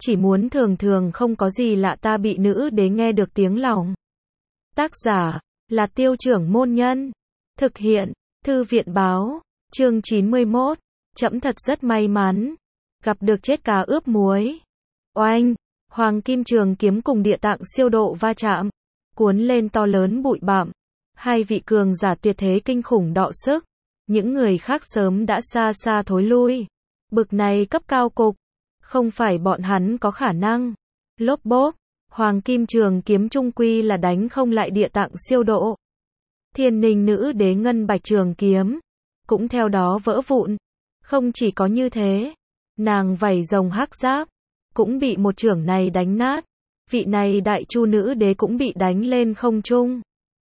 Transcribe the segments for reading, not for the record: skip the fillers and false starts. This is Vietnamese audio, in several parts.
chỉ muốn thường thường không có gì lạ ta bị nữ đế nghe được tiếng lòng. Tác giả là Tiêu Trưởng Môn Nhân. Thực hiện Thư viện Báo. Chương 91. Trẫm thật rất may mắn gặp được chết cá ướp muối. Oanh, hoàng kim trường kiếm cùng địa tạng siêu độ va chạm, cuốn lên to lớn bụi bặm. Hai vị cường giả tuyệt thế kinh khủng đọ sức, những người khác sớm đã xa xa thối lui. Bực này cấp cao cục, không phải bọn hắn có khả năng. Lốp bốp, hoàng kim trường kiếm trung quy là đánh không lại địa tạng siêu độ. Thiên Ninh nữ đế ngân bạch trường kiếm cũng theo đó vỡ vụn. Không chỉ có như thế, nàng vảy rồng hắc giáp cũng bị một chưởng này đánh nát. Vị này đại chu nữ đế cũng bị đánh lên không trung.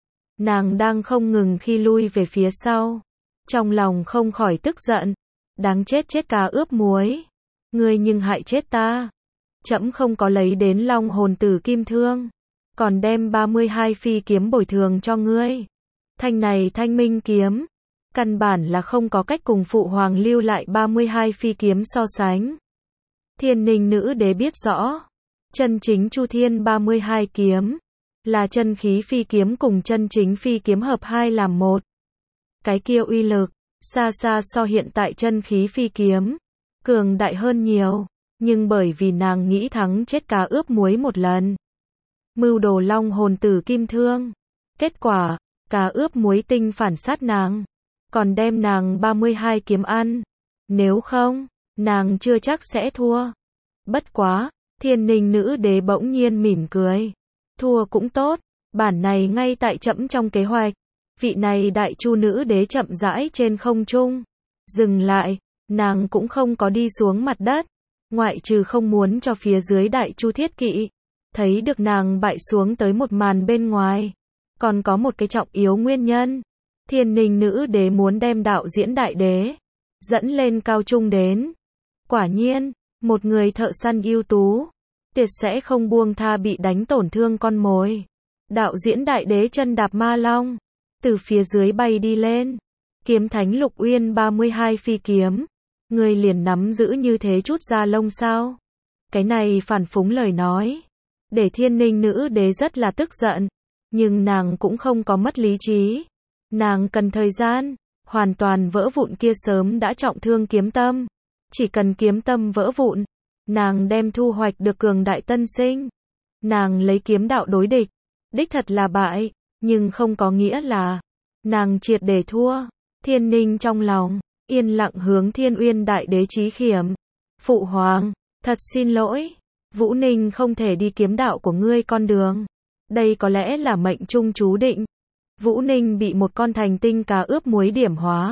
Nàng đang không ngừng khi lui về phía sau, trong lòng không khỏi tức giận. Đáng chết chết cá ướp muối, ngươi nhưng hại chết ta. Trẫm không có lấy đến long hồn tử kim thương, còn đem 32 phi kiếm bồi thường cho ngươi. Thanh này thanh minh kiếm, căn bản là không có cách cùng phụ hoàng lưu lại 32 phi kiếm so sánh. Thiên Ninh nữ đế biết rõ, chân chính Chu Thiên 32 kiếm là chân khí phi kiếm cùng chân chính phi kiếm hợp hai làm một. Cái kia uy lực xa xa so hiện tại chân khí phi kiếm cường đại hơn nhiều, nhưng bởi vì nàng nghĩ thắng chết cá ướp muối một lần, mưu đồ long hồn tử kim thương, kết quả cá ướp muối tinh phản sát nàng, còn đem nàng 32 kiếm ăn. Nếu không, nàng chưa chắc sẽ thua. Bất quá, Thiên Ninh nữ đế bỗng nhiên mỉm cười. Thua cũng tốt, bản này ngay tại trẫm trong kế hoạch. Vị này đại chu nữ đế chậm rãi trên không trung dừng lại, nàng cũng không có đi xuống mặt đất, ngoại trừ không muốn cho phía dưới đại chu thiết kỵ thấy được nàng bại xuống tới một màn bên ngoài. Còn có một cái trọng yếu nguyên nhân, Thiên Ninh nữ đế muốn đem đạo diễn đại đế dẫn lên cao trung đến. Quả nhiên, một người thợ săn ưu tú tuyệt sẽ không buông tha bị đánh tổn thương con mồi. Đạo diễn đại đế chân đạp ma long, từ phía dưới bay đi lên. Kiếm thánh Lục Uyên 32 phi kiếm, người liền nắm giữ như thế chút da lông sao? Cái này phản phúng lời nói, để Thiên Ninh nữ đế rất là tức giận, nhưng nàng cũng không có mất lý trí. Nàng cần thời gian, hoàn toàn vỡ vụn kia sớm đã trọng thương kiếm tâm. Chỉ cần kiếm tâm vỡ vụn, nàng đem thu hoạch được cường đại tân sinh. Nàng lấy kiếm đạo đối địch, đích thật là bại, nhưng không có nghĩa là nàng triệt để thua. Thiên Ninh trong lòng yên lặng hướng Thiên Uyên đại đế chí khiểm. Phụ hoàng, thật xin lỗi, Vũ Ninh không thể đi kiếm đạo của ngươi con đường. Đây có lẽ là mệnh trung chú định. Vũ Ninh bị một con thành tinh cá ướp muối điểm hóa,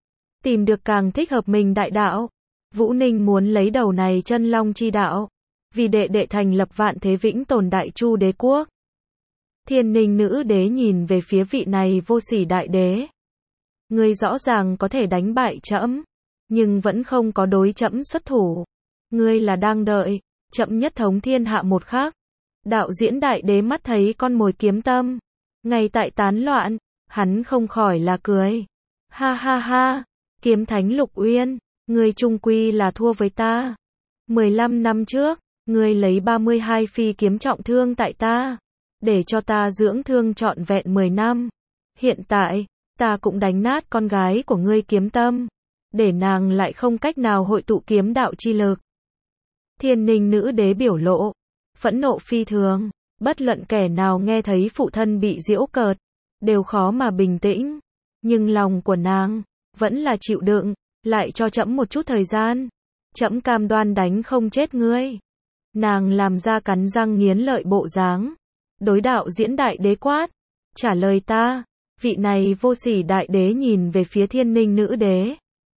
tìm được càng thích hợp mình đại đạo. Vũ Ninh muốn lấy đầu này chân long chi đạo, vì đệ đệ thành lập vạn thế vĩnh tồn đại chu đế quốc. Thiên Ninh nữ đế nhìn về phía vị này vô sỉ đại đế. Ngươi rõ ràng có thể đánh bại trẫm, nhưng vẫn không có đối trẫm xuất thủ. Ngươi là đang đợi trẫm nhất thống thiên hạ một khắc. Đạo diễn đại đế mắt thấy con mồi kiếm tâm ngay tại tán loạn, hắn không khỏi là cười. Ha ha ha, kiếm thánh Lục Uyên, ngươi trung quy là thua với ta. 15 năm trước, ngươi lấy 32 phi kiếm trọng thương tại ta, để cho ta dưỡng thương trọn vẹn 10 năm. Hiện tại, ta cũng đánh nát con gái của ngươi kiếm tâm, để nàng lại không cách nào hội tụ kiếm đạo chi lực. Thiên Ninh nữ đế biểu lộ phẫn nộ phi thường, bất luận kẻ nào nghe thấy phụ thân bị giễu cợt, đều khó mà bình tĩnh. Nhưng lòng của nàng vẫn là chịu đựng, lại cho trẫm một chút thời gian. Trẫm cam đoan đánh không chết ngươi. Nàng làm ra cắn răng nghiến lợi bộ dáng, đối đạo diễn đại đế quát. Trả lời ta. Vị này vô sỉ đại đế nhìn về phía Thiên Ninh nữ đế.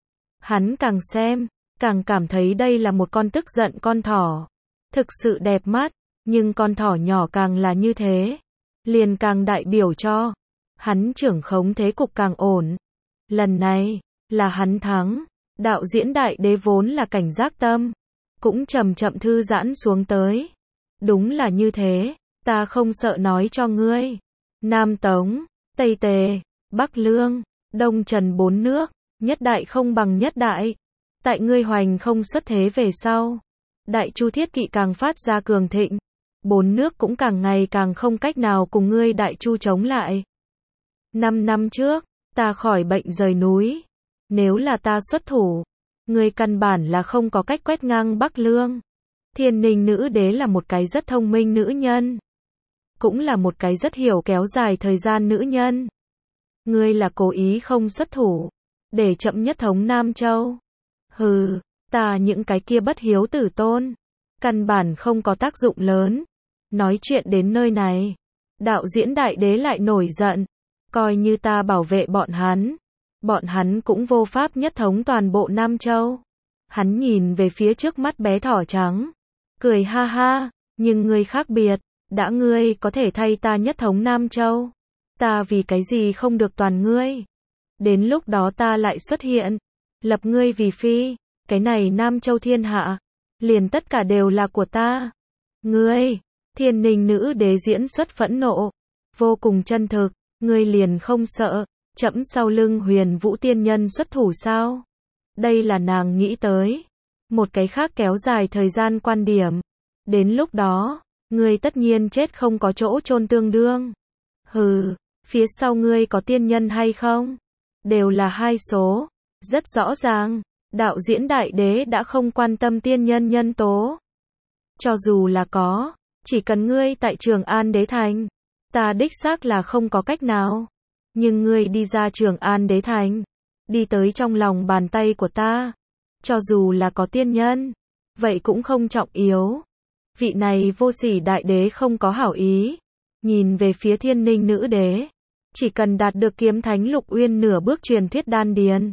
Hắn càng xem, càng cảm thấy đây là một con tức giận con thỏ. Thực sự đẹp mắt, nhưng con thỏ nhỏ càng là như thế, liền càng đại biểu cho hắn trưởng khống thế cục càng ổn. Lần này là hắn thắng. Đạo diễn đại đế vốn là cảnh giác tâm, cũng chậm chậm thư giãn xuống tới. Đúng là như thế, ta không sợ nói cho ngươi. Nam Tống, Tây Tề, Bắc Lương, Đông Trần 4 nước, nhất đại không bằng nhất đại. Tại ngươi hoành không xuất thế về sau, Đại Chu Thiết Kỵ càng phát ra cường thịnh. 4 nước cũng càng ngày càng không cách nào cùng ngươi Đại Chu chống lại. 5 năm trước, ta khỏi bệnh rời núi. Nếu là ta xuất thủ, ngươi căn bản là không có cách quét ngang Bắc Lương. Thiên Ninh nữ đế là một cái rất thông minh nữ nhân. Cũng là một cái rất hiểu kéo dài thời gian nữ nhân. Ngươi là cố ý không xuất thủ, để chậm nhất thống Nam Châu. Hừ, ta những cái kia bất hiếu tử tôn, căn bản không có tác dụng lớn. Nói chuyện đến nơi này, đạo diễn đại đế lại nổi giận. Coi như ta bảo vệ bọn hắn cũng vô pháp nhất thống toàn bộ Nam Châu. Hắn nhìn về phía trước mắt bé thỏ trắng, cười ha ha, nhưng ngươi khác biệt, đã ngươi có thể thay ta nhất thống Nam Châu, ta vì cái gì không được toàn ngươi. Đến lúc đó ta lại xuất hiện, lập ngươi vì phi, cái này Nam Châu thiên hạ, liền tất cả đều là của ta. Ngươi, Thiên Ninh nữ đế diễn xuất phẫn nộ, vô cùng chân thực, ngươi liền không sợ, trẫm sau lưng Huyền Vũ tiên nhân xuất thủ sao? Đây là nàng nghĩ tới. Một cái khác kéo dài thời gian quan điểm. Đến lúc đó, ngươi tất nhiên chết không có chỗ chôn tương đương. Hừ, phía sau ngươi có tiên nhân hay không? Đều là hai số. Rất rõ ràng, đạo diễn đại đế đã không quan tâm tiên nhân nhân tố. Cho dù là có, chỉ cần ngươi tại Trường An Đế Thành, ta đích xác là không có cách nào. Nhưng ngươi đi ra Trường An Đế Thành, đi tới trong lòng bàn tay của ta, cho dù là có tiên nhân, vậy cũng không trọng yếu. Vị này vô sỉ đại đế không có hảo ý, nhìn về phía Thiên Ninh nữ đế, chỉ cần đạt được kiếm thánh Lục Uyên nửa bước truyền thuyết đan điền,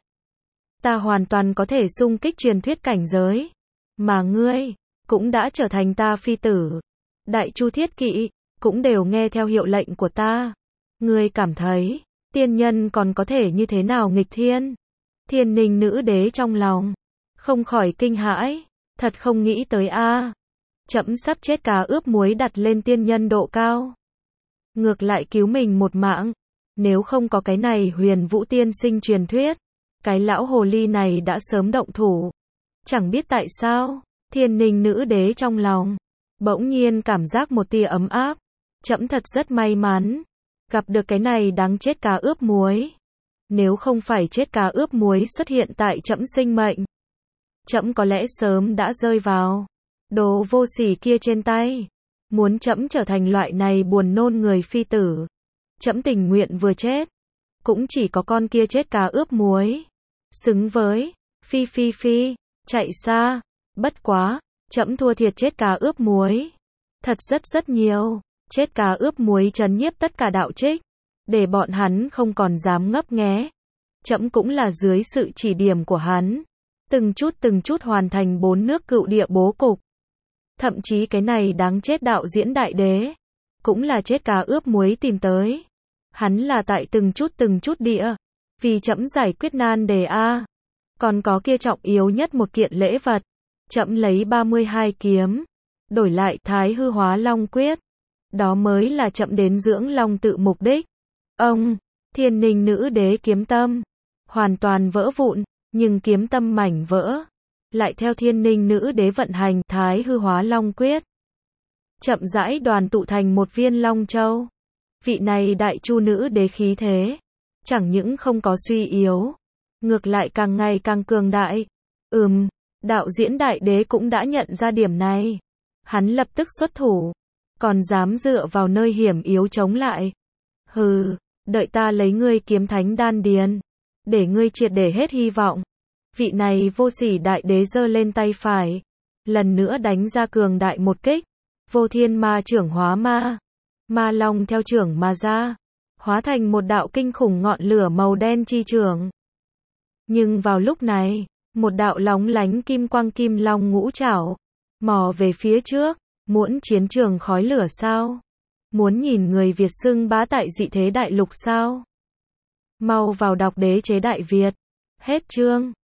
ta hoàn toàn có thể xung kích truyền thuyết cảnh giới, mà ngươi cũng đã trở thành ta phi tử. Đại Chu Thiết Kỵ cũng đều nghe theo hiệu lệnh của ta. Ngươi cảm thấy tiên nhân còn có thể như thế nào nghịch thiên? Thiên Ninh nữ đế trong lòng không khỏi kinh hãi, thật không nghĩ tới a. Trẫm sắp chết cá ướp muối đặt lên tiên nhân độ cao, ngược lại cứu mình một mạng. Nếu không có cái này Huyền Vũ tiên sinh truyền thuyết, cái lão hồ ly này đã sớm động thủ. Chẳng biết tại sao, Thiên Ninh nữ đế trong lòng bỗng nhiên cảm giác một tia ấm áp. Trẫm thật rất may mắn gặp được cái này đáng chết cá ướp muối. Nếu không phải chết cá ướp muối xuất hiện tại trẫm sinh mệnh, trẫm có lẽ sớm đã rơi vào đồ vô sỉ kia trên tay. Muốn trẫm trở thành loại này buồn nôn người phi tử, trẫm tình nguyện vừa chết, cũng chỉ có con kia chết cá ướp muối xứng với phi, chạy xa. Bất quá, trẫm thua thiệt chết cá ướp muối thật rất nhiều. Chết cá ướp muối trấn nhiếp tất cả đạo trích, để bọn hắn không còn dám ngấp nghé. Trẫm cũng là dưới sự chỉ điểm của hắn, từng chút hoàn thành 4 nước cựu địa bố cục. Thậm chí cái này đáng chết đạo diễn đại đế, cũng là chết cá ướp muối tìm tới. Hắn là tại từng chút địa, vì trẫm giải quyết nan đề a. Còn có kia trọng yếu nhất một kiện lễ vật, trẫm lấy 32 kiếm, đổi lại Thái Hư Hóa Long Quyết. Đó mới là trẫm đến dưỡng long tự mục đích. Ông, Thiên Ninh nữ đế kiếm tâm hoàn toàn vỡ vụn, nhưng kiếm tâm mảnh vỡ lại theo Thiên Ninh nữ đế vận hành Thái Hư Hóa Long Quyết, chậm rãi đoàn tụ thành một viên Long Châu. Vị này Đại Chu nữ đế khí thế chẳng những không có suy yếu, ngược lại càng ngày càng cường đại. Đạo diễn đại đế cũng đã nhận ra điểm này. Hắn lập tức xuất thủ, còn dám dựa vào nơi hiểm yếu chống lại. Hừ, đợi ta lấy ngươi kiếm thánh đan điền, để ngươi triệt để hết hy vọng. Vị này vô sỉ đại đế giơ lên tay phải, lần nữa đánh ra cường đại một kích. Vô Thiên Ma Chưởng hóa ma, ma long theo chưởng mà ra, hóa thành một đạo kinh khủng ngọn lửa màu đen chi chưởng. Nhưng vào lúc này, một đạo lóng lánh kim quang kim long ngũ trảo mò về phía trước. Muốn chiến trường khói lửa sao? Muốn nhìn người Việt xưng bá tại dị thế đại lục sao? Mau vào đọc Đế chế Đại Việt. Hết chương.